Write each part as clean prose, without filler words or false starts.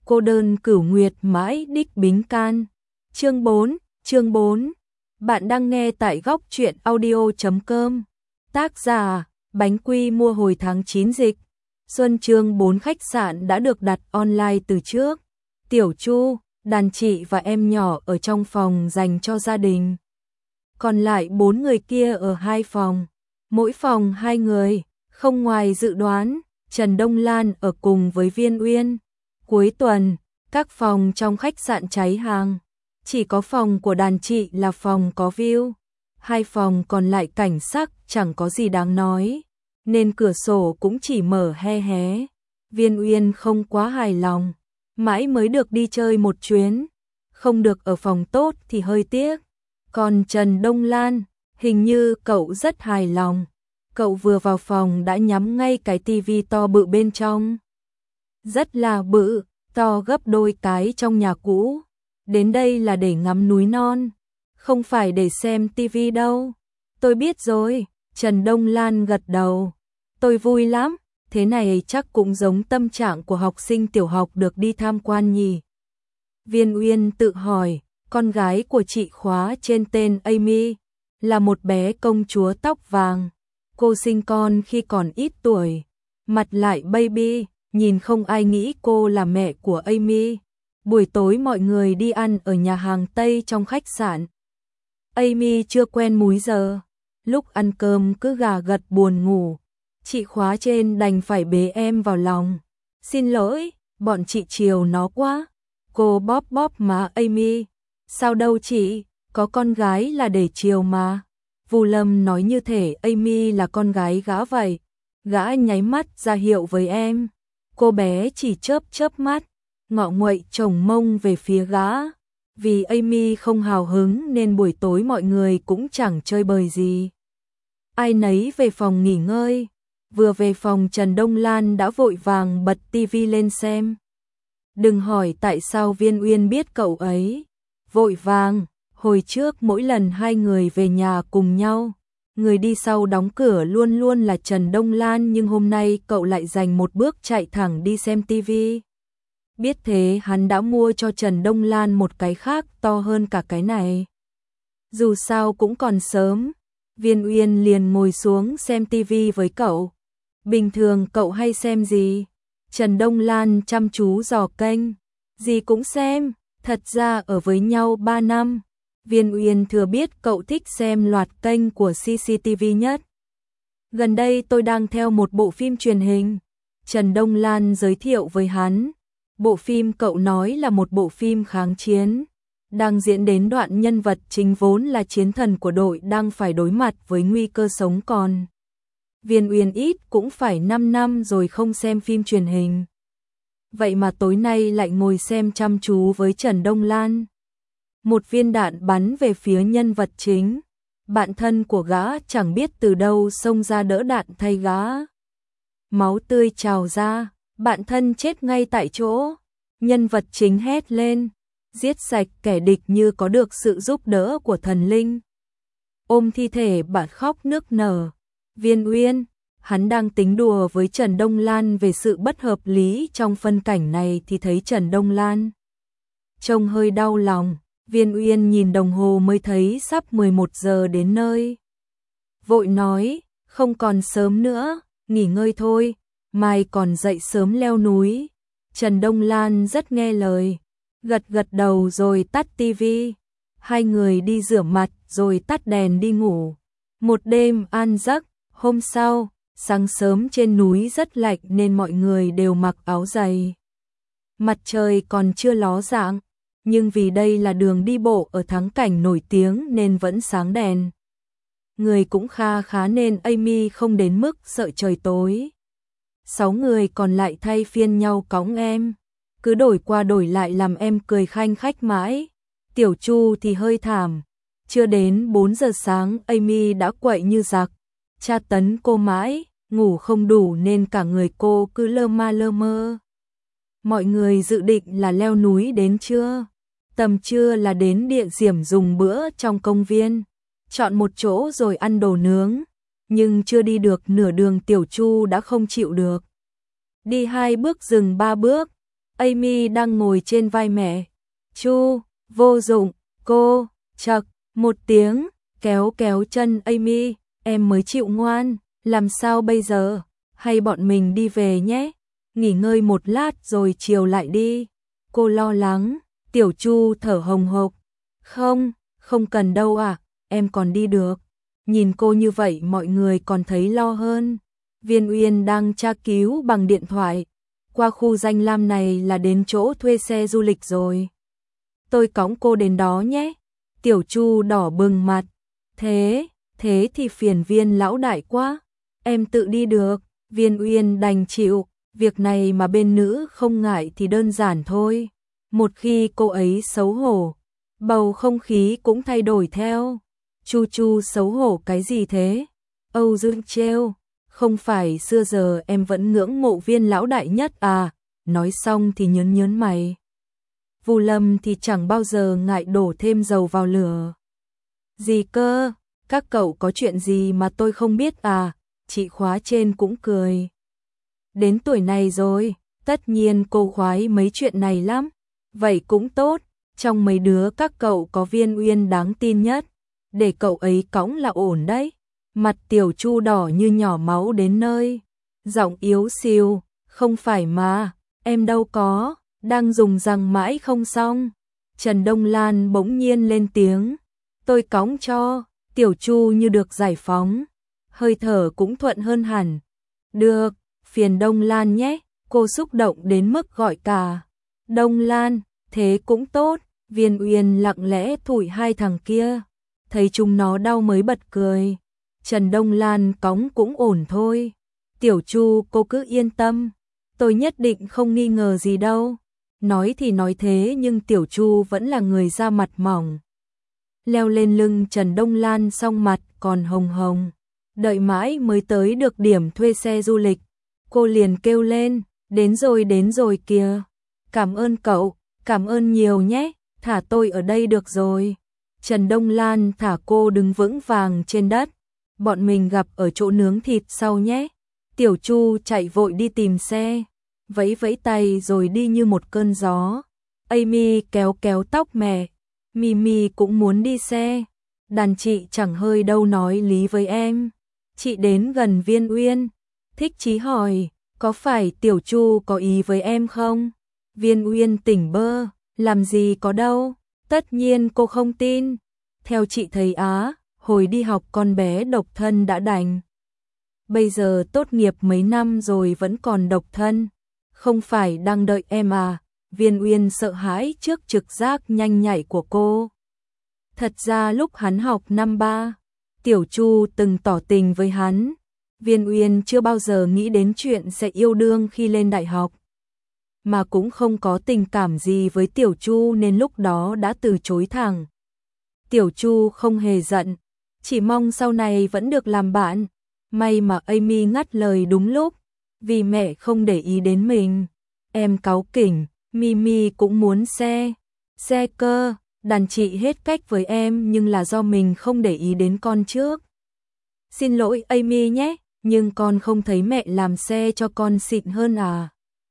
cô đơn cửu nguyệt mãi đích bính can. Chương 4. Bạn đang nghe tại góc truyện audio.com. Tác giả, Bánh Quy mua hồi tháng 9 dịch. Xuân chương 4 khách sạn đã được đặt online từ trước. Tiểu Chu, đàn chị và em nhỏ ở trong phòng dành cho gia đình. Còn lại 4 người kia ở 2 phòng. Mỗi phòng 2 người, không ngoài dự đoán, Trần Đông Lan ở cùng với Viên Uyên. Cuối tuần, các phòng trong khách sạn cháy hàng. Chỉ có phòng của đàn chị là phòng có view. 2 phòng còn lại cảnh sắc chẳng có gì đáng nói, nên cửa sổ cũng chỉ mở hé hé. Viên Uyên không quá hài lòng, mãi mới được đi chơi một chuyến. Không được ở phòng tốt thì hơi tiếc. Còn Trần Đông Lan, hình như cậu rất hài lòng. Cậu vừa vào phòng đã nhắm ngay cái tivi to bự bên trong. Rất là bự, to gấp đôi cái trong nhà cũ. Đến đây là để ngắm núi non, không phải để xem tivi đâu. Tôi biết rồi, Trần Đông Lan gật đầu. Tôi vui lắm, thế này chắc cũng giống tâm trạng của học sinh tiểu học được đi tham quan nhỉ. Viên Uyên tự hỏi, con gái của chị khóa trên tên Amy, là một bé công chúa tóc vàng. Cô sinh con khi còn ít tuổi, mặt lại baby, nhìn không ai nghĩ cô là mẹ của Amy. Buổi tối mọi người đi ăn ở nhà hàng Tây trong khách sạn. Amy chưa quen múi giờ, lúc ăn cơm cứ gà gật buồn ngủ. Chị khóa trên đành phải bế em vào lòng. Xin lỗi, bọn chị chiều nó quá. Cô bóp bóp má Amy. Sao đâu chị, có con gái là để chiều mà. Vu Lâm nói như thể Amy là con gái gã vậy. Gã nháy mắt ra hiệu với em. Cô bé chỉ chớp mắt, ngọ nguậy chồng mông về phía gã. Vì Amy không hào hứng nên buổi tối mọi người cũng chẳng chơi bời gì. Ai nấy về phòng nghỉ ngơi. Vừa về phòng Trần Đông Lan đã vội vàng bật tivi lên xem. Đừng hỏi tại sao Viên Uyên biết cậu ấy. Vội vàng, hồi trước mỗi lần 2 người về nhà cùng nhau, người đi sau đóng cửa luôn luôn là Trần Đông Lan, nhưng hôm nay cậu lại dành một bước chạy thẳng đi xem tivi. Biết thế hắn đã mua cho Trần Đông Lan một cái khác to hơn cả cái này. Dù sao cũng còn sớm, Viên Uyên liền ngồi xuống xem tivi với cậu. Bình thường cậu hay xem gì? Trần Đông Lan chăm chú dò kênh. Gì cũng xem, thật ra ở với nhau 3 năm. Viên Uyên thừa biết cậu thích xem loạt kênh của CCTV nhất. Gần đây tôi đang theo một bộ phim truyền hình. Trần Đông Lan giới thiệu với hắn. Bộ phim cậu nói là một bộ phim kháng chiến. Đang diễn đến đoạn nhân vật chính vốn là chiến thần của đội đang phải đối mặt với nguy cơ sống còn. Viên Uyên ít cũng phải 5 năm rồi không xem phim truyền hình. Vậy mà tối nay lại ngồi xem chăm chú với Trần Đông Lan. Một viên đạn bắn về phía nhân vật chính. Bạn thân của gã chẳng biết từ đâu xông ra đỡ đạn thay gã. Máu tươi trào ra, bạn thân chết ngay tại chỗ. Nhân vật chính hét lên, giết sạch kẻ địch như có được sự giúp đỡ của thần linh. Ôm thi thể bạn khóc nức nở. Viên Uyên, hắn đang tính đùa với Trần Đông Lan về sự bất hợp lý trong phân cảnh này thì thấy Trần Đông Lan trông hơi đau lòng. Viên Uyên nhìn đồng hồ mới thấy sắp 11 giờ đến nơi. Vội nói, không còn sớm nữa, nghỉ ngơi thôi, mai còn dậy sớm leo núi. Trần Đông Lan rất nghe lời, gật đầu rồi tắt tivi. 2 người đi rửa mặt rồi tắt đèn đi ngủ. Một đêm an giấc, hôm sau, sáng sớm trên núi rất lạnh nên mọi người đều mặc áo dày. Mặt trời còn chưa ló dạng, nhưng vì đây là đường đi bộ ở thắng cảnh nổi tiếng nên vẫn sáng đèn. Người cũng khá nên Amy không đến mức sợ trời tối. 6 người còn lại thay phiên nhau cõng em, cứ đổi qua đổi lại làm em cười khanh khách mãi. Tiểu Chu thì hơi thảm, chưa đến 4 giờ sáng Amy đã quậy như giặc, tra tấn cô mãi, ngủ không đủ nên cả người cô cứ lơ mơ. Mọi người dự định là leo núi đến trưa. Tầm trưa là đến địa điểm dùng bữa trong công viên, chọn một chỗ rồi ăn đồ nướng. Nhưng chưa đi được nửa đường Tiểu Chu đã không chịu được. Đi 2 bước dừng 3 bước, Amy đang ngồi trên vai mẹ. Chu, vô dụng, cô, chậc, một tiếng, kéo kéo chân Amy, em mới chịu ngoan, làm sao bây giờ, hay bọn mình đi về nhé, nghỉ ngơi một lát rồi chiều lại đi. Cô lo lắng, Tiểu Chu thở hồng hộc, không, không cần đâu à, em còn đi được. Nhìn cô như vậy mọi người còn thấy lo hơn. Viên Uyên đang tra cứu bằng điện thoại. Qua khu danh lam này là đến chỗ thuê xe du lịch rồi. Tôi cõng cô đến đó nhé. Tiểu Chu đỏ bừng mặt. Thế thì phiền Viên lão đại quá. Em tự đi được. Viên Uyên đành chịu. Việc này mà bên nữ không ngại thì đơn giản thôi. Một khi cô ấy xấu hổ, bầu không khí cũng thay đổi theo. Chu xấu hổ cái gì thế? Âu Dương trêu, không phải xưa giờ em vẫn ngưỡng mộ Viên lão đại nhất à? Nói xong thì nhớn mày. Vu Lâm thì chẳng bao giờ ngại đổ thêm dầu vào lửa. Gì cơ? Các cậu có chuyện gì mà tôi không biết à? Chị khóa trên cũng cười. Đến tuổi này rồi, tất nhiên cô khoái mấy chuyện này lắm. Vậy cũng tốt, trong mấy đứa các cậu có Viên Uyên đáng tin nhất. Để cậu ấy cõng là ổn đấy. Mặt Tiểu Chu đỏ như nhỏ máu đến nơi. Giọng yếu xìu, không phải mà, em đâu có, đang dùng răng mãi không xong. Trần Đông Lan bỗng nhiên lên tiếng. Tôi cõng cho. Tiểu Chu như được giải phóng. Hơi thở cũng thuận hơn hẳn. Được, phiền Đông Lan nhé. Cô xúc động đến mức gọi cả. Đông Lan, thế cũng tốt. Viên Uyên lặng lẽ thủi hai thằng kia. Thấy chúng nó đau mới bật cười. Trần Đông Lan cõng cũng ổn thôi. Tiểu Chu cô cứ yên tâm. Tôi nhất định không nghi ngờ gì đâu. Nói thì nói thế nhưng Tiểu Chu vẫn là người da mặt mỏng. Leo lên lưng Trần Đông Lan xong mặt còn hồng hồng. Đợi mãi mới tới được điểm thuê xe du lịch. Cô liền kêu lên, đến rồi kìa. Cảm ơn cậu, cảm ơn nhiều nhé, thả tôi ở đây được rồi. Trần Đông Lan thả cô đứng vững vàng trên đất. Bọn mình gặp ở chỗ nướng thịt sau nhé. Tiểu Chu chạy vội đi tìm xe. Vẫy vẫy tay rồi đi như một cơn gió. Amy kéo tóc mẹ. Mimi cũng muốn đi xe. Đàn chị chẳng hơi đâu nói lý với em. Chị đến gần Viên Uyên. Thích Chí hỏi, có phải Tiểu Chu có ý với em không? Viên Uyên tỉnh bơ, làm gì có đâu. Tất nhiên cô không tin. Theo chị thấy hồi đi học con bé độc thân đã đành. Bây giờ tốt nghiệp mấy năm rồi vẫn còn độc thân. Không phải đang đợi em à? Viên Uyên sợ hãi trước trực giác nhanh nhạy của cô. Thật ra lúc hắn học năm 3, Tiểu Chu từng tỏ tình với hắn. Viên Uyên chưa bao giờ nghĩ đến chuyện sẽ yêu đương khi lên đại học. Mà cũng không có tình cảm gì với Tiểu Chu nên lúc đó đã từ chối thẳng. Tiểu Chu không hề giận, chỉ mong sau này vẫn được làm bạn. May mà Amy ngắt lời đúng lúc, vì mẹ không để ý đến mình. Em cáu kỉnh, Mimi cũng muốn xe cơ, đàn chị hết cách với em nhưng là do mình không để ý đến con trước. Xin lỗi Amy nhé, nhưng con không thấy mẹ làm xe cho con xịn hơn à?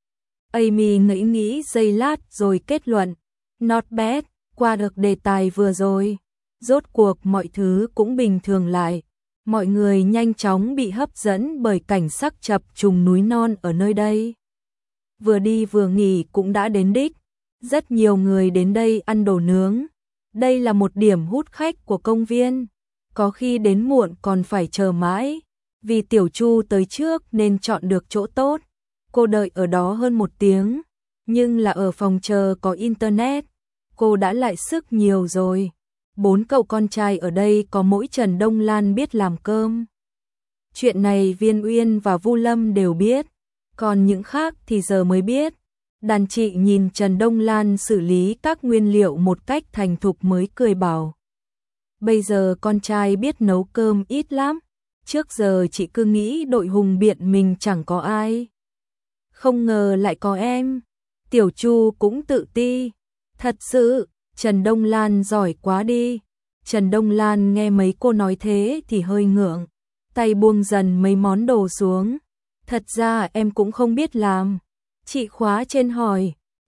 Amy nghĩ giây lát rồi kết luận, not bad, qua được đề tài vừa rồi. Rốt cuộc mọi thứ cũng bình thường lại. Mọi người nhanh chóng bị hấp dẫn bởi cảnh sắc chập trùng núi non ở nơi đây. Vừa đi vừa nghỉ cũng đã đến đích. Rất nhiều người đến đây ăn đồ nướng. Đây là một điểm hút khách của công viên. Có khi đến muộn còn phải chờ mãi. Vì Tiểu Chu tới trước nên chọn được chỗ tốt. Cô đợi ở đó hơn 1 tiếng. Nhưng là ở phòng chờ có internet. Cô đã lại sức nhiều rồi. 4 cậu con trai ở đây có mỗi Trần Đông Lan biết làm cơm. Chuyện này Viên Uyên và Vu Lâm đều biết. Còn những khác thì giờ mới biết. Đàn chị nhìn Trần Đông Lan xử lý các nguyên liệu một cách thành thục mới cười bảo. Bây giờ con trai biết nấu cơm ít lắm. Trước giờ chị cứ nghĩ đội hùng biện mình chẳng có ai. Không ngờ lại có em. Tiểu Chu cũng tự ti. Thật sự, Trần Đông Lan giỏi quá đi. Trần Đông Lan nghe mấy cô nói thế thì hơi ngượng. Tay buông dần mấy món đồ xuống. Thật ra em cũng không biết làm. Chị khóa trên hỏi,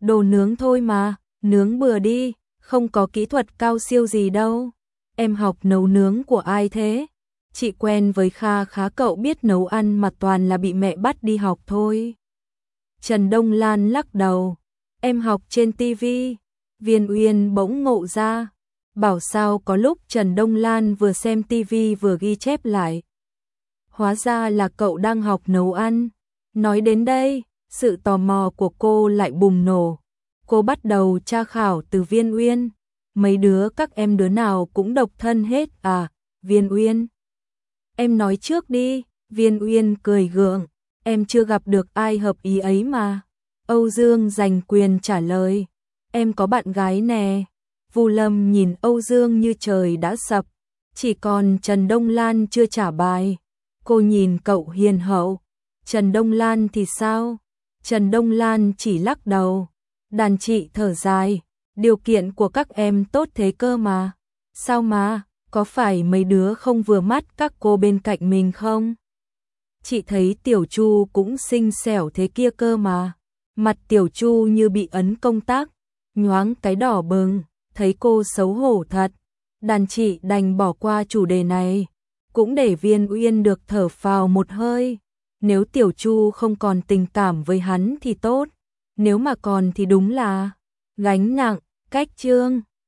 đồ nướng thôi mà, nướng bừa đi, không có kỹ thuật cao siêu gì đâu. Em học nấu nướng của ai thế? Chị quen với Kha Khá, cậu biết nấu ăn mà toàn là bị mẹ bắt đi học thôi. Trần Đông Lan lắc đầu, em học trên tivi. Viên Uyên bỗng ngộ ra, bảo sao có lúc Trần Đông Lan vừa xem tivi vừa ghi chép lại. Hóa ra là cậu đang học nấu ăn. Nói đến đây, sự tò mò của cô lại bùng nổ. Cô bắt đầu tra khảo từ Viên Uyên. Mấy đứa các em đứa nào cũng độc thân hết à, Viên Uyên? Em nói trước đi, Viên Uyên cười gượng, em chưa gặp được ai hợp ý ấy mà. Âu Dương giành quyền trả lời, em có bạn gái nè. Vu Lâm nhìn Âu Dương như trời đã sập, chỉ còn Trần Đông Lan chưa trả bài. Cô nhìn cậu hiền hậu, Trần Đông Lan thì sao? Trần Đông Lan chỉ lắc đầu. Đàn chị thở dài, điều kiện của các em tốt thế cơ mà. Sao mà, có phải mấy đứa không vừa mắt các cô bên cạnh mình không? Chị thấy Tiểu Chu cũng xinh xẻo thế kia cơ mà. Mặt Tiểu Chu như bị ấn công tắc, nhoáng cái đỏ bừng, thấy cô xấu hổ thật. Đàn chị đành bỏ qua chủ đề này, cũng để Viên Uyên được thở phào một hơi. Nếu Tiểu Chu không còn tình cảm với hắn thì tốt, nếu mà còn thì đúng là gánh nặng. Cách chương